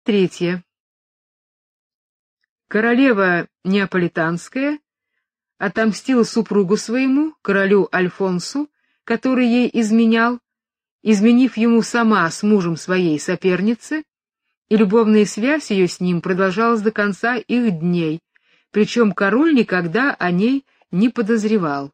Третье. Королева Неаполитанская отомстила супругу своему, королю Альфонсу, который ей изменял, изменив ему сама с мужем своей соперницы, и любовная связь ее с ним продолжалась до конца их дней, причем король никогда о ней не подозревал.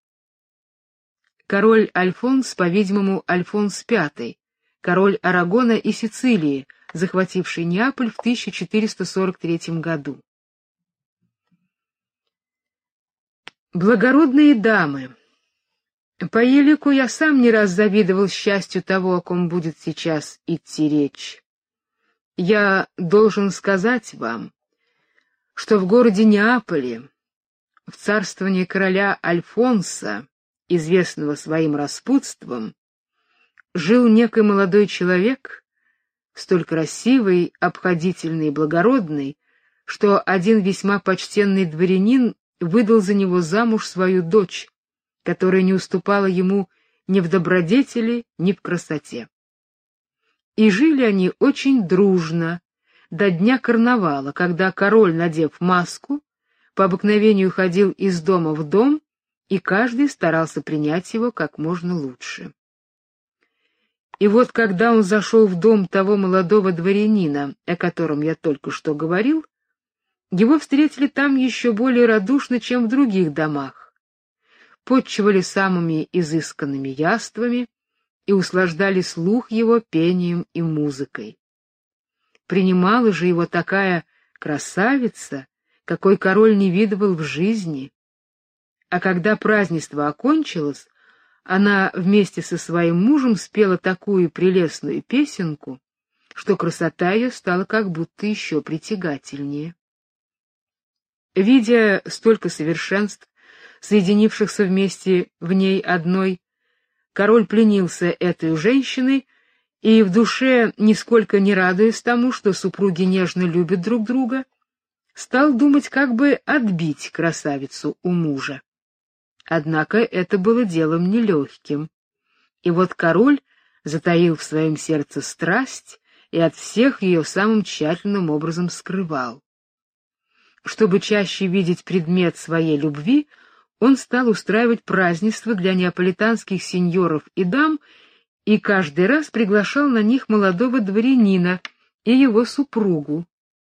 Король Альфонс, по-видимому, Альфонс V, король Арагона и Сицилии, захвативший Неаполь в 1443 году. Благородные дамы, по елику я сам не раз завидовал счастью того, о ком будет сейчас идти речь. Я должен сказать вам, что в городе Неаполе, в царствовании короля Альфонса, известного своим распутством, жил некий молодой человек, столь красивый, обходительный и благородный, что один весьма почтенный дворянин выдал за него замуж свою дочь, которая не уступала ему ни в добродетели, ни в красоте. И жили они очень дружно до дня карнавала, когда король, надев маску, по обыкновению ходил из дома в дом, и каждый старался принять его как можно лучше. И вот когда он зашел в дом того молодого дворянина, о котором я только что говорил, его встретили там еще более радушно, чем в других домах. Подчивали самыми изысканными яствами и услаждали слух его пением и музыкой. Принимала же его такая красавица, какой король не видывал в жизни. А когда празднество окончилось, она вместе со своим мужем спела такую прелестную песенку, что красота ее стала как будто еще притягательнее. Видя столько совершенств, соединившихся вместе в ней одной, король пленился этой женщиной и в душе, нисколько не радуясь тому, что супруги нежно любят друг друга, стал думать, как бы отбить красавицу у мужа. Однако это было делом нелегким. И вот король затаил в своем сердце страсть и от всех ее самым тщательным образом скрывал. Чтобы чаще видеть предмет своей любви, он стал устраивать празднества для неаполитанских сеньоров и дам и каждый раз приглашал на них молодого дворянина и его супругу.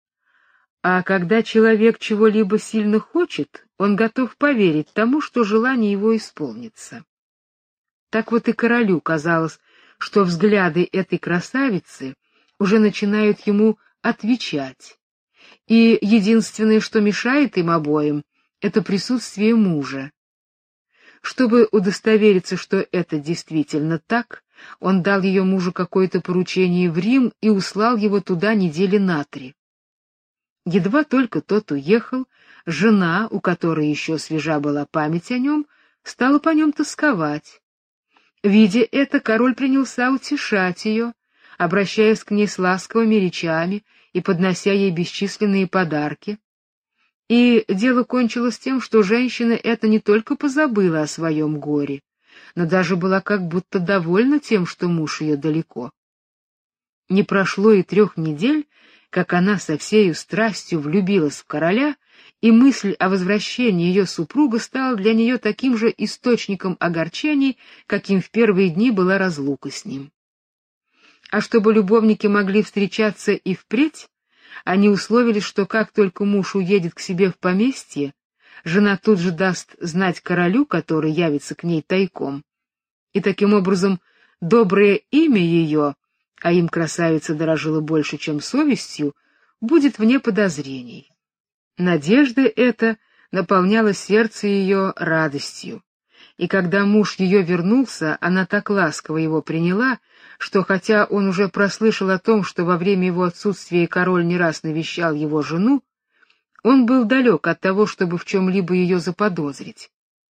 А когда человек чего-либо сильно хочет, он готов поверить тому, что желание его исполнится. Так вот и королю казалось, что взгляды этой красавицы уже начинают ему отвечать, и единственное, что мешает им обоим, это присутствие мужа. Чтобы удостовериться, что это действительно так, он дал ее мужу какое-то поручение в Рим и услал его туда недели на 3. Едва только тот уехал, жена, у которой еще свежа была память о нем, стала по нем тосковать. Видя это, король принялся утешать ее, обращаясь к ней с ласковыми речами и поднося ей бесчисленные подарки. И дело кончилось тем, что женщина эта не только позабыла о своем горе, но даже была как будто довольна тем, что муж ее далеко. Не прошло и 3 недель, как она со всею страстью влюбилась в короля, и мысль о возвращении ее супруга стала для нее таким же источником огорчений, каким в первые дни была разлука с ним. А чтобы любовники могли встречаться и впредь, они условились, что как только муж уедет к себе в поместье, жена тут же даст знать королю, который явится к ней тайком, и таким образом доброе имя ее, а им красавица дорожила больше, чем совестью, будет вне подозрений. Надежда эта наполняла сердце ее радостью, и когда муж ее вернулся, она так ласково его приняла, что хотя он уже прослышал о том, что во время его отсутствия король не раз навещал его жену, он был далек от того, чтобы в чем-либо ее заподозрить.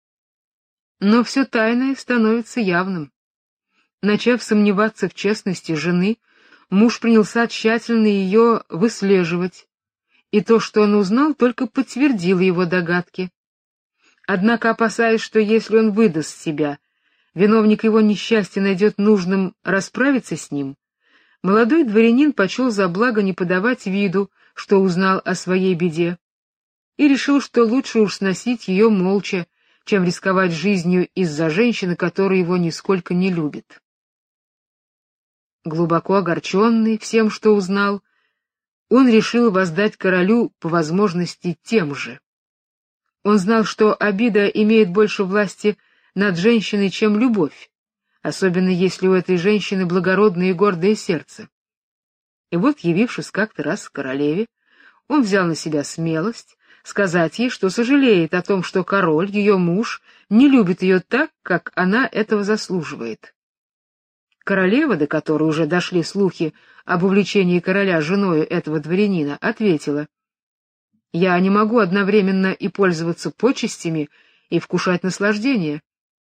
Но все тайное становится явным. Начав сомневаться в честности жены, муж принялся тщательно ее выслеживать, и то, что он узнал, только подтвердило его догадки. Однако, опасаясь, что если он выдаст себя, виновник его несчастья найдет нужным расправиться с ним, Молодой дворянин почел за благо не подавать виду, что узнал о своей беде, и решил, что лучше уж сносить ее молча, чем рисковать жизнью из-за женщины, которая его нисколько не любит. Глубоко огорченный всем, что узнал, он решил воздать королю по возможности тем же. Он знал, что обида имеет больше власти над женщиной, чем любовь, особенно если у этой женщины благородное и гордое сердце. И вот, явившись как-то раз к королеве, он взял на себя смелость сказать ей, что сожалеет о том, что король, ее муж, не любит ее так, как она этого заслуживает. Королева, до которой уже дошли слухи об увлечении короля женою этого дворянина, ответила: «Я не могу одновременно и пользоваться почестями, и вкушать наслаждение.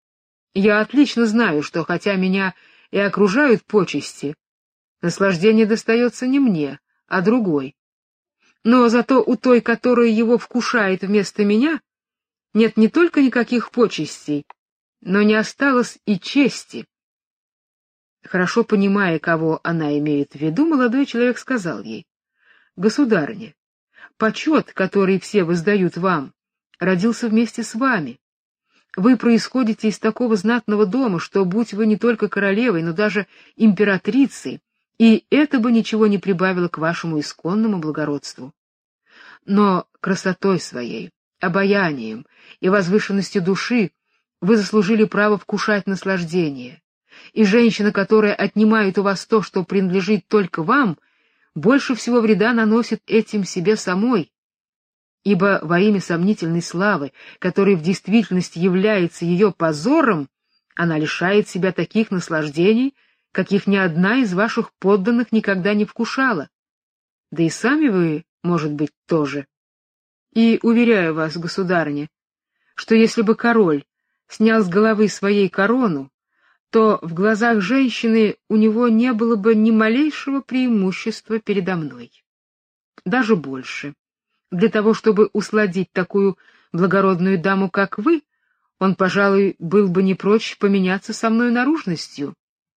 Я отлично знаю, что хотя меня и окружают почести, наслаждение достается не мне, а другой. Но зато у той, которая его вкушает вместо меня, нет не только никаких почестей, но не осталось и чести». Хорошо понимая, кого она имеет в виду, молодой человек сказал ей: «Государыня, почет, который все воздают вам, родился вместе с вами. Вы происходите из такого знатного дома, что, будь вы не только королевой, но даже императрицей, и это бы ничего не прибавило к вашему исконному благородству. Но красотой своей, обаянием и возвышенностью души вы заслужили право вкушать наслаждение. И женщина, которая отнимает у вас то, что принадлежит только вам, больше всего вреда наносит этим себе самой, ибо во имя сомнительной славы, которая в действительности является ее позором, она лишает себя таких наслаждений, каких ни одна из ваших подданных никогда не вкушала. Да и сами вы, может быть, тоже. И уверяю вас, государыня, что если бы король снял с головы своей корону, то в глазах женщины у него не было бы ни малейшего преимущества передо мной. Даже больше. Для того, чтобы усладить такую благородную даму, как вы, он, пожалуй, был бы не прочь поменяться со мной наружностью.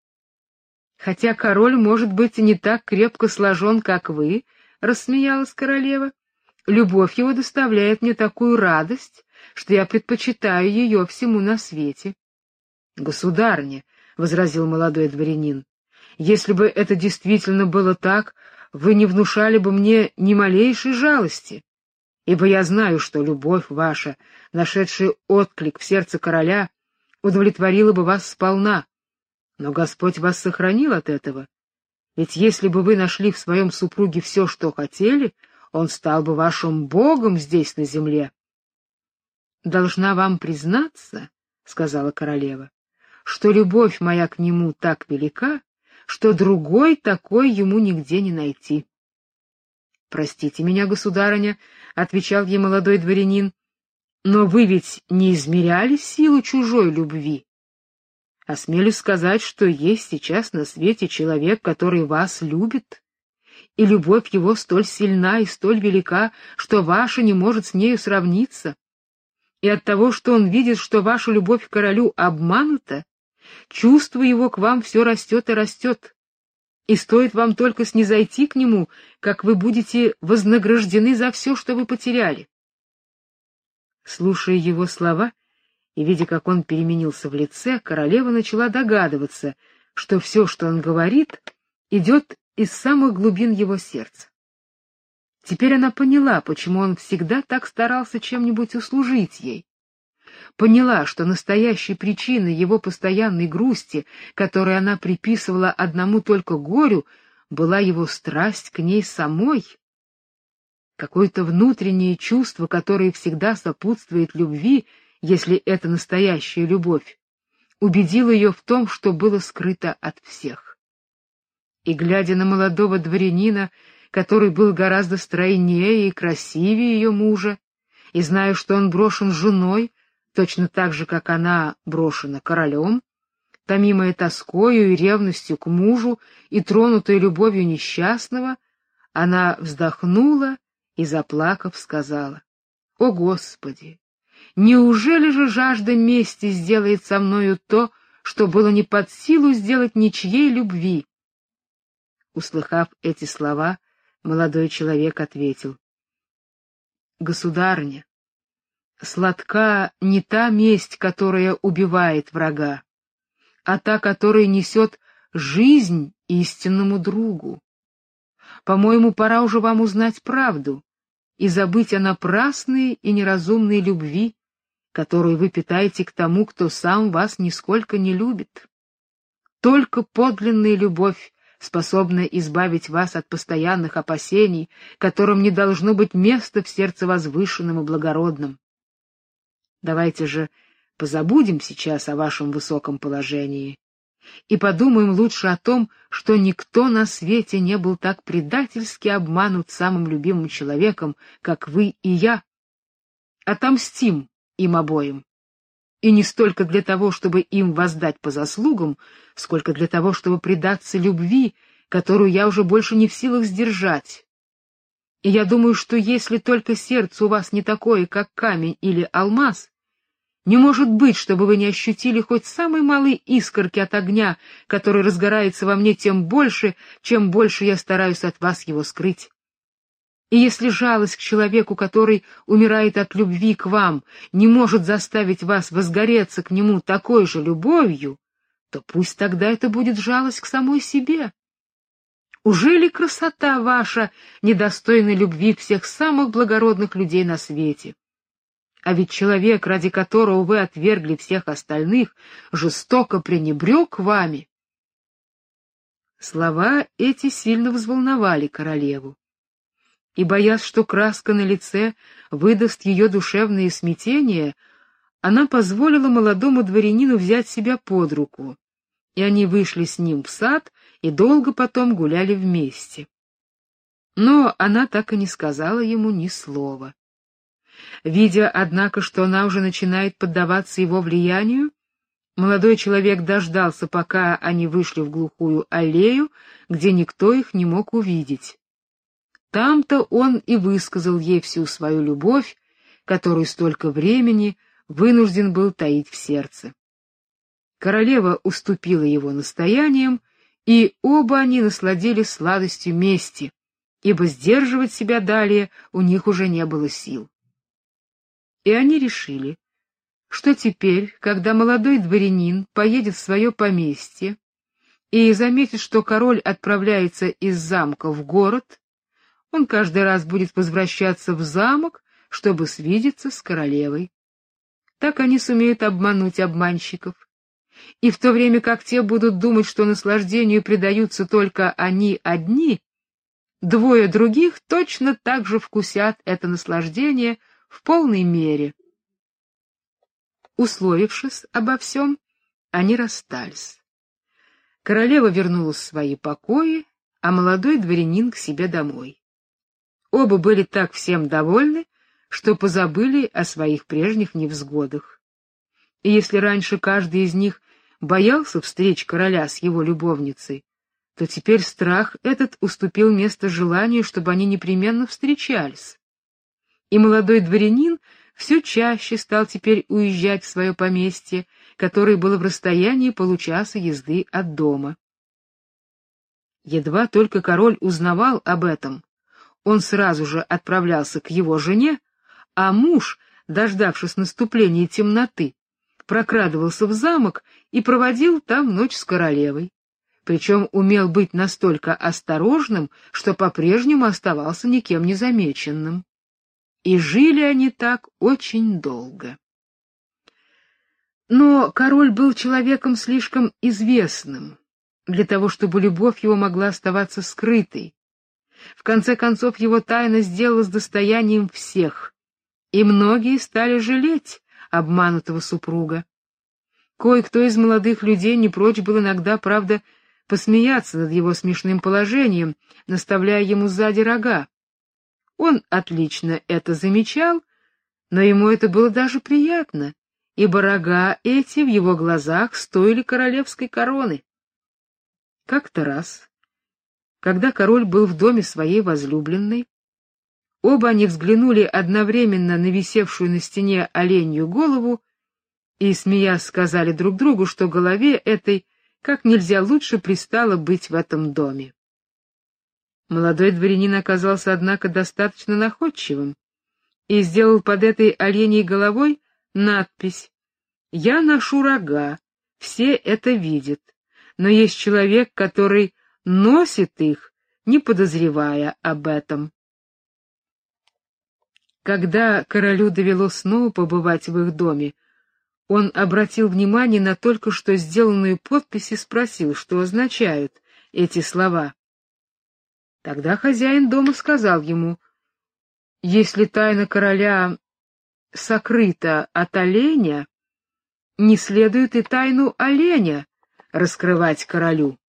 Хотя король, может быть, и не так крепко сложен, как вы, — рассмеялась королева, — любовь его доставляет мне такую радость, что я предпочитаю ее всему на свете. «Государыня», — возразил молодой дворянин, — «если бы это действительно было так, вы не внушали бы мне ни малейшей жалости, ибо я знаю, что любовь ваша, нашедшая отклик в сердце короля, удовлетворила бы вас сполна. Но Господь вас сохранил от этого, ведь если бы вы нашли в своем супруге все, что хотели, он стал бы вашим богом здесь, на земле». «Должна вам признаться, — сказала королева, — что любовь моя к нему так велика, что другой такой ему нигде не найти». «Простите меня, государыня, — отвечал ей молодой дворянин, — но вы ведь не измеряли силу чужой любви. Осмелюсь сказать, что есть сейчас на свете человек, который вас любит, и любовь его столь сильна и столь велика, что ваша не может с нею сравниться. И от того, что он видит, что ваша любовь к королю обманута, чувство его к вам все растет и растет, и стоит вам только снизойти к нему, как вы будете вознаграждены за все, что вы потеряли». Слушая его слова и видя, как он переменился в лице, королева начала догадываться, что все, что он говорит, идет из самых глубин его сердца. Теперь она поняла, почему он всегда так старался чем-нибудь услужить ей. Поняла, что настоящей причиной его постоянной грусти, которую она приписывала одному только горю, была его страсть к ней самой. Какое-то внутреннее чувство, которое всегда сопутствует любви, если это настоящая любовь, убедило ее в том, что было скрыто от всех. И, глядя на молодого дворянина, который был гораздо стройнее и красивее ее мужа, и зная, что он брошен женой, точно так же, как она брошена королем, томимая тоскою и ревностью к мужу и тронутая любовью несчастного, она вздохнула и, заплакав, сказала: «О, Господи! Неужели же жажда мести сделает со мною то, что было не под силу сделать ничьей любви?» Услыхав эти слова, молодой человек ответил: «Государыня, сладка не та месть, которая убивает врага, а та, которая несет жизнь истинному другу. По-моему, пора уже вам узнать правду и забыть о напрасной и неразумной любви, которую вы питаете к тому, кто сам вас нисколько не любит. Только подлинная любовь способна избавить вас от постоянных опасений, которым не должно быть места в сердце возвышенном и благородном. Давайте же позабудем сейчас о вашем высоком положении и подумаем лучше о том, что никто на свете не был так предательски обманут самым любимым человеком, как вы и я. Отомстим им обоим. И не столько для того, чтобы им воздать по заслугам, сколько для того, чтобы предаться любви, которую я уже больше не в силах сдержать. И я думаю, что если только сердце у вас не такое, как камень или алмаз, не может быть, чтобы вы не ощутили хоть самой малой искорки от огня, который разгорается во мне тем больше, чем больше я стараюсь от вас его скрыть. И если жалость к человеку, который умирает от любви к вам, не может заставить вас возгореться к нему такой же любовью, то пусть тогда это будет жалость к самой себе. Ужели красота ваша недостойна любви всех самых благородных людей на свете? А ведь человек, ради которого вы отвергли всех остальных, жестоко пренебрег вами. Слова эти сильно взволновали королеву. И, боясь, что краска на лице выдаст ее душевное смятение, она позволила молодому дворянину взять себя под руку, и они вышли с ним в сад и долго потом гуляли вместе. Но она так и не сказала ему ни слова. Видя, однако, что она уже начинает поддаваться его влиянию, молодой человек дождался, пока они вышли в глухую аллею, где никто их не мог увидеть. Там-то он и высказал ей всю свою любовь, которую столько времени вынужден был таить в сердце. Королева уступила его настояниям, и оба они насладились сладостью мести, ибо сдерживать себя далее у них уже не было сил. И они решили, что теперь, когда молодой дворянин поедет в свое поместье и заметит, что король отправляется из замка в город, он каждый раз будет возвращаться в замок, чтобы свидеться с королевой. Так они сумеют обмануть обманщиков. И в то время как те будут думать, что наслаждению предаются только они одни, двое других точно так же вкусят это наслаждение в полной мере. Условившись обо всем, они расстались. Королева вернулась в свои покои, а молодой дворянин к себе домой. Оба были так всем довольны, что позабыли о своих прежних невзгодах. И если раньше каждый из них боялся встреч короля с его любовницей, то теперь страх этот уступил место желанию, чтобы они непременно встречались. И молодой дворянин все чаще стал теперь уезжать в свое поместье, которое было в расстоянии получаса езды от дома. Едва только король узнавал об этом, он сразу же отправлялся к его жене, а муж, дождавшись наступления темноты, прокрадывался в замок и проводил там ночь с королевой. Причем умел быть настолько осторожным, что по-прежнему оставался никем не замеченным. И жили они так очень долго. Но король был человеком слишком известным для того, чтобы любовь его могла оставаться скрытой. В конце концов, его тайна сделалась достоянием всех, и многие стали жалеть обманутого супруга. Кое-кто из молодых людей не прочь был иногда, правда, посмеяться над его смешным положением, наставляя ему сзади рога. Он отлично это замечал, но ему это было даже приятно, ибо рога эти в его глазах стоили королевской короны. Как-то раз, когда король был в доме своей возлюбленной, оба они взглянули одновременно на висевшую на стене оленью голову и, смеясь, сказали друг другу, что голове этой как нельзя лучше пристало быть в этом доме. Молодой дворянин оказался, однако, достаточно находчивым и сделал под этой оленей головой надпись: «Я ношу рога, все это видят, но есть человек, который носит их, не подозревая об этом». Когда королю довелось снова побывать в их доме, он обратил внимание на только что сделанную подпись и спросил, что означают эти слова. Тогда хозяин дома сказал ему: «Если тайна короля сокрыта от оленя, не следует и тайну оленя раскрывать королю».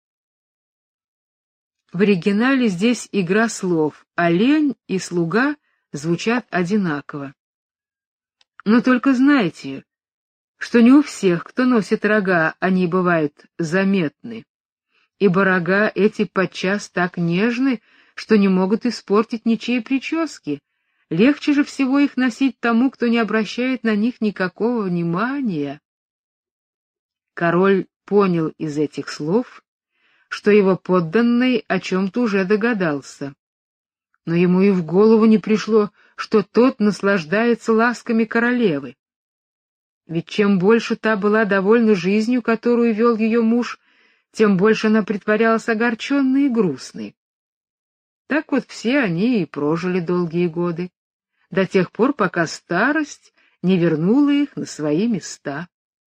В оригинале здесь игра слов «олень» и «слуга» звучат одинаково. Но только знайте, что не у всех, кто носит рога, они бывают заметны, ибо рога эти подчас так нежны, что не могут испортить ничьей прически. Легче же всего их носить тому, кто не обращает на них никакого внимания. Король понял из этих слов, что его подданный о чем-то уже догадался. Но ему и в голову не пришло, что тот наслаждается ласками королевы. Ведь чем больше та была довольна жизнью, которую вел ее муж, тем больше она притворялась огорченной и грустной. Так вот все они и прожили долгие годы, до тех пор, пока старость не вернула их на свои места.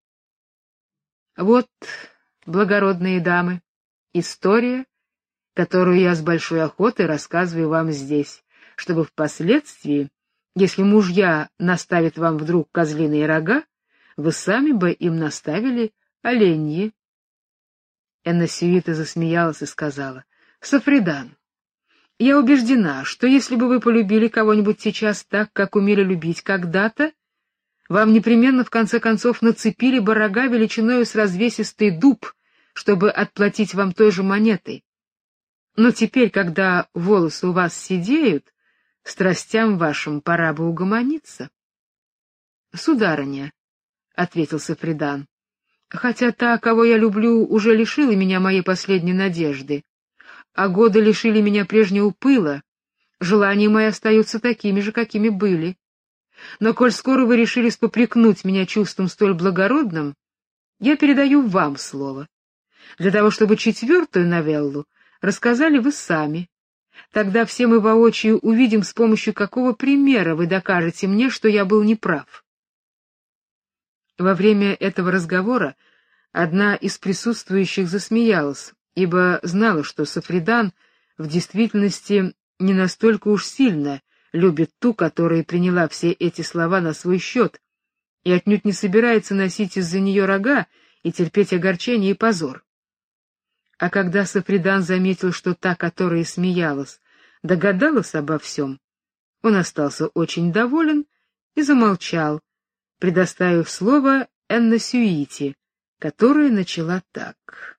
Вот, благородные дамы, история, которую я с большой охотой рассказываю вам здесь, чтобы впоследствии, если мужья наставят вам вдруг козлиные рога, вы сами бы им наставили оленьи. Энносюита засмеялась и сказала: «Сафридан, я убеждена, что если бы вы полюбили кого-нибудь сейчас так, как умели любить когда-то, вам непременно в конце концов нацепили бы рога величиною с развесистый дуб, чтобы отплатить вам той же монетой. Но теперь, когда волосы у вас седеют, страстям вашим пора бы угомониться». «Сударыня», — ответил Сафридан, — «хотя та, кого я люблю, уже лишила меня моей последней надежды, а годы лишили меня прежнего пыла, желания мои остаются такими же, какими были. Но коль скоро вы решились попрекнуть меня чувством столь благородным, я передаю вам слово, для того чтобы четвертую новеллу рассказали вы сами. Тогда все мы воочию увидим, с помощью какого примера вы докажете мне, что я был неправ». Во время этого разговора одна из присутствующих засмеялась, ибо знала, что Сафридан в действительности не настолько уж сильно любит ту, которая приняла все эти слова на свой счет, и отнюдь не собирается носить из-за нее рога и терпеть огорчение и позор. А когда Сафридан заметил, что та, которая смеялась, догадалась обо всем, он остался очень доволен и замолчал, предоставив слово Энносюите, которая начала так: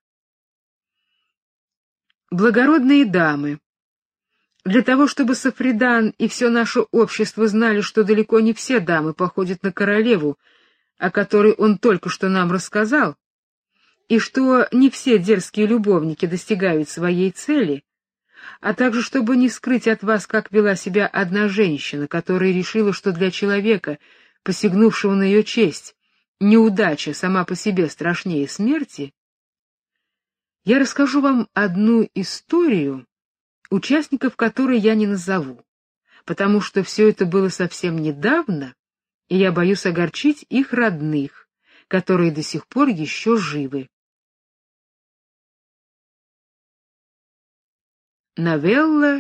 «Благородные дамы, для того, чтобы Сафридан и все наше общество знали, что далеко не все дамы походят на королеву, о которой он только что нам рассказал, и что не все дерзкие любовники достигают своей цели, а также чтобы не скрыть от вас, как вела себя одна женщина, которая решила, что для человека, посягнувшего на ее честь, неудача сама по себе страшнее смерти, я расскажу вам одну историю, участников которой я не назову, потому что все это было совсем недавно, и я боюсь огорчить их родных, которые до сих пор еще живы. Новелла